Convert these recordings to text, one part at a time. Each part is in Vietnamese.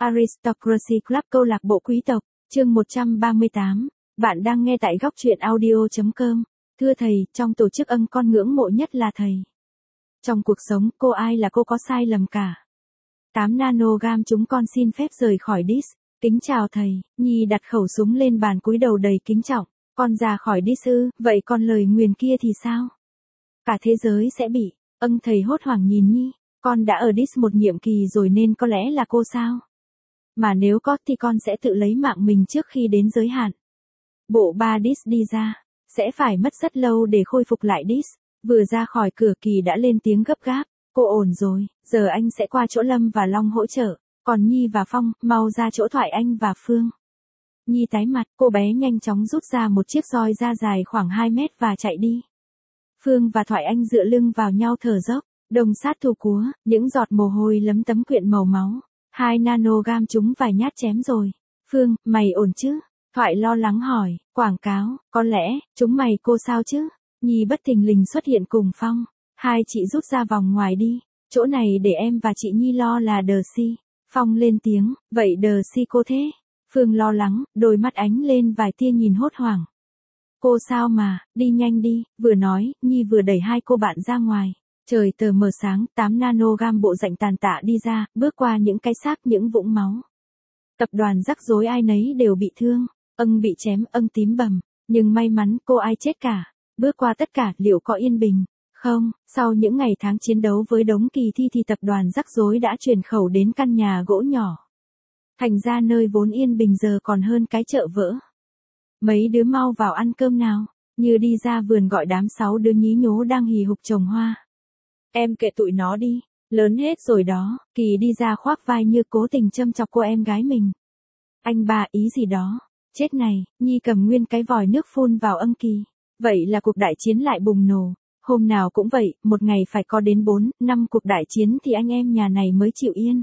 Aristocracy Club câu lạc bộ quý tộc, chương 138. Bạn đang nghe tại góc truyện audio.com. Thưa thầy, trong tổ chức con ngưỡng mộ nhất là thầy. Trong cuộc sống, cô ai là cô có sai lầm cả. 8 nanogam chúng con xin phép rời khỏi DIS. Kính chào thầy, Nhi đặt khẩu súng lên bàn cúi đầu đầy kính trọng. Con ra khỏi DIS ư, vậy còn lời nguyền kia thì sao? Cả thế giới sẽ bị. Thầy hốt hoảng nhìn Nhi. Con đã ở DIS một nhiệm kỳ rồi nên có lẽ là cô sao? Mà nếu có thì con sẽ tự lấy mạng mình trước khi đến giới hạn. Bộ ba DIS đi ra. Sẽ phải mất rất lâu để khôi phục lại DIS. Vừa ra khỏi cửa Kỳ đã lên tiếng gấp gáp. Cô ổn rồi, giờ anh sẽ qua chỗ Lâm và Long hỗ trợ. Còn Nhi và Phong, mau ra chỗ Thoại Anh và Phương. Nhi tái mặt, cô bé nhanh chóng rút ra một chiếc roi da dài khoảng 2 mét và chạy đi. Phương và Thoại Anh dựa lưng vào nhau thở dốc. Đồng sát thủ cúa, những giọt mồ hôi lấm tấm quyện màu máu. 2 nanogam chúng vài nhát chém rồi. Phương, mày ổn chứ? Thoại lo lắng hỏi, quảng cáo, có lẽ, chúng mày cô sao chứ? Nhi bất thình lình xuất hiện cùng Phong. Hai chị rút ra vòng ngoài đi. Chỗ này để em và chị Nhi lo là đờ si. Phong lên tiếng, vậy đờ si cô thế? Phương lo lắng, đôi mắt ánh lên vài tia nhìn hốt hoảng. Cô sao mà, đi nhanh đi, vừa nói, Nhi vừa đẩy hai cô bạn ra ngoài. Trời tờ mờ sáng, 8 nanogam bộ rạnh tàn tạ đi ra, bước qua những cái xác những vũng máu. Tập đoàn rắc rối ai nấy đều bị thương, bị chém, tím bầm, nhưng may mắn cô ai chết cả. Bước qua tất cả, liệu có yên bình? Không, sau những ngày tháng chiến đấu với đống kỳ thi thì tập đoàn rắc rối đã chuyển khẩu đến căn nhà gỗ nhỏ. Thành ra nơi vốn yên bình giờ còn hơn cái chợ vỡ. Mấy đứa mau vào ăn cơm nào, Như đi ra vườn gọi đám 6 đứa nhí nhố đang hì hục trồng hoa. Em kệ tụi nó đi, lớn hết rồi đó. Kỳ đi ra khoác vai Như cố tình châm chọc cô em gái mình. Anh ba ý gì đó, chết này, Nhi cầm nguyên cái vòi nước phun vào Kỳ. Vậy là cuộc đại chiến lại bùng nổ. Hôm nào cũng vậy, một ngày phải có đến 4, 5 cuộc đại chiến thì anh em nhà này mới chịu yên.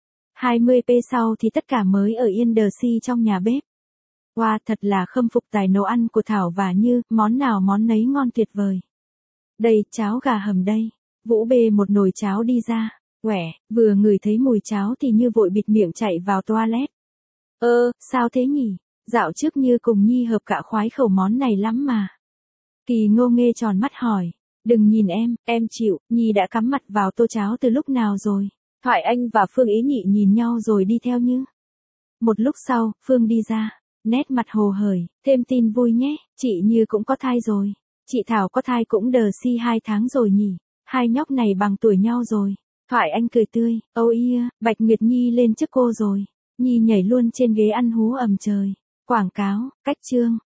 20p sau thì tất cả mới ở yên đờ si trong nhà bếp. Wow, thật là khâm phục tài nấu ăn của Thảo và Như, món nào món nấy ngon tuyệt vời. Đây, cháo gà hầm đây. Vũ bê một nồi cháo đi ra. Quẻ, vừa ngửi thấy mùi cháo thì Như vội bịt miệng chạy vào toilet. Sao thế nhỉ? Dạo trước Như cùng Nhi hợp cả khoái khẩu món này lắm mà. Kỳ ngô nghê tròn mắt hỏi. Đừng nhìn em chịu, Nhi đã cắm mặt vào tô cháo từ lúc nào rồi. Thoại Anh và Phương Ý Nhị nhìn nhau rồi đi theo Như. Một lúc sau, Phương đi ra. Nét mặt hồ hởi, thêm tin vui nhé, chị Như cũng có thai rồi. Chị Thảo có thai cũng đờ si 2 tháng rồi nhỉ. Hai nhóc này bằng tuổi nhau rồi. Thoại Anh cười tươi, Bạch Nguyệt Nhi lên trước cô rồi. Nhi nhảy luôn trên ghế ăn hú ầm trời. Quảng cáo, cách chương.